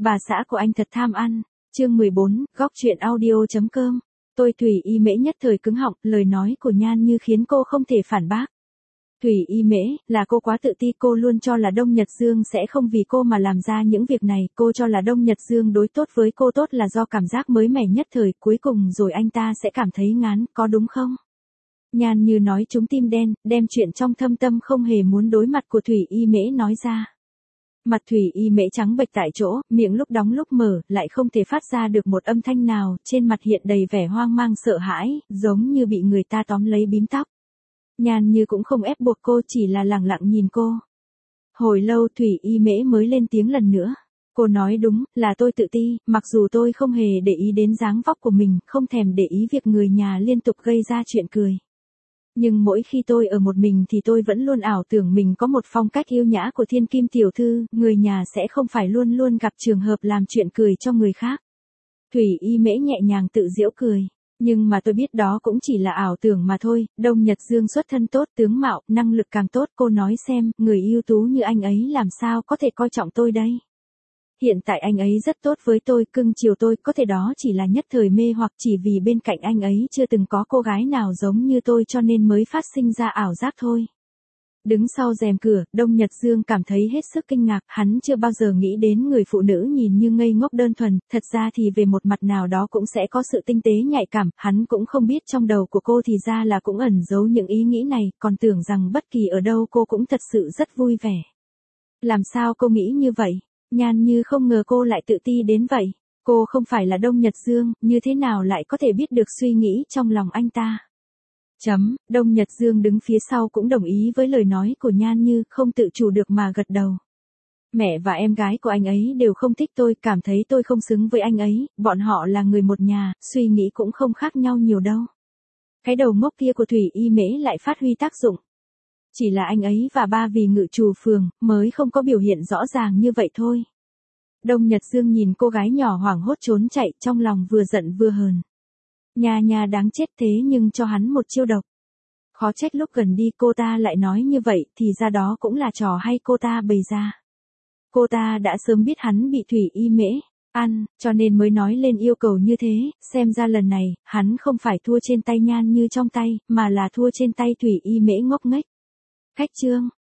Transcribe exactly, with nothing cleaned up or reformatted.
Bà xã của anh thật tham ăn. Chương mười bốn, góc truyện audio.com. Tôi Thủy Y Mễ nhất thời cứng họng, lời nói của Nhan Như khiến cô không thể phản bác. Thủy Y Mễ, là cô quá tự ti, cô luôn cho là Đông Nhật Dương sẽ không vì cô mà làm ra những việc này, cô cho là Đông Nhật Dương đối tốt với cô tốt là do cảm giác mới mẻ nhất thời, cuối cùng rồi anh ta sẽ cảm thấy ngán, có đúng không? Nhan Như nói trúng tim đen, đem chuyện trong thâm tâm không hề muốn đối mặt của Thủy Y Mễ nói ra. Mặt Thủy Y Mễ trắng bệch tại chỗ, miệng lúc đóng lúc mở, lại không thể phát ra được một âm thanh nào, trên mặt hiện đầy vẻ hoang mang sợ hãi, giống như bị người ta tóm lấy bím tóc. Nhan Như cũng không ép buộc cô, chỉ là lẳng lặng nhìn cô. Hồi lâu Thủy Y Mễ mới lên tiếng lần nữa. Cô nói đúng, là tôi tự ti, mặc dù tôi không hề để ý đến dáng vóc của mình, không thèm để ý việc người nhà liên tục gây ra chuyện cười. Nhưng mỗi khi tôi ở một mình thì tôi vẫn luôn ảo tưởng mình có một phong cách yêu nhã của thiên kim tiểu thư, người nhà sẽ không phải luôn luôn gặp trường hợp làm chuyện cười cho người khác. Thủy Y Mễ nhẹ nhàng tự giễu cười. Nhưng mà tôi biết đó cũng chỉ là ảo tưởng mà thôi, Đông Nhật Dương xuất thân tốt, tướng mạo, năng lực càng tốt, cô nói xem, người ưu tú như anh ấy làm sao có thể coi trọng tôi đây. Hiện tại anh ấy rất tốt với tôi, cưng chiều tôi, có thể đó chỉ là nhất thời mê hoặc chỉ vì bên cạnh anh ấy chưa từng có cô gái nào giống như tôi cho nên mới phát sinh ra ảo giác thôi. Đứng sau rèm cửa, Đông Nhật Dương cảm thấy hết sức kinh ngạc, hắn chưa bao giờ nghĩ đến người phụ nữ nhìn như ngây ngốc đơn thuần, thật ra thì về một mặt nào đó cũng sẽ có sự tinh tế nhạy cảm, hắn cũng không biết trong đầu của cô thì ra là cũng ẩn giấu những ý nghĩ này, còn tưởng rằng bất kỳ ở đâu cô cũng thật sự rất vui vẻ. Làm sao cô nghĩ như vậy? Nhan Như không ngờ cô lại tự ti đến vậy. Cô không phải là Đông Nhật Dương, như thế nào lại có thể biết được suy nghĩ trong lòng anh ta? Chấm, Đông Nhật Dương đứng phía sau cũng đồng ý với lời nói của Nhan Như, không tự chủ được mà gật đầu. Mẹ và em gái của anh ấy đều không thích tôi, cảm thấy tôi không xứng với anh ấy, bọn họ là người một nhà, suy nghĩ cũng không khác nhau nhiều đâu. Cái đầu ngốc kia của Thủy Y Mễ lại phát huy tác dụng. Chỉ là anh ấy và ba vì ngự trù phường, mới không có biểu hiện rõ ràng như vậy thôi. Đông Nhật Dương nhìn cô gái nhỏ hoảng hốt trốn chạy, trong lòng vừa giận vừa hờn. Nhà nhà đáng chết thế nhưng cho hắn một chiêu độc. Khó trách lúc gần đi cô ta lại nói như vậy, thì ra đó cũng là trò hay cô ta bày ra. Cô ta đã sớm biết hắn bị Thủy Y Mễ ăn, cho nên mới nói lên yêu cầu như thế, xem ra lần này, hắn không phải thua trên tay Nhan Như trong tay, mà là thua trên tay Thủy Y Mễ ngốc nghếch. Khách trương,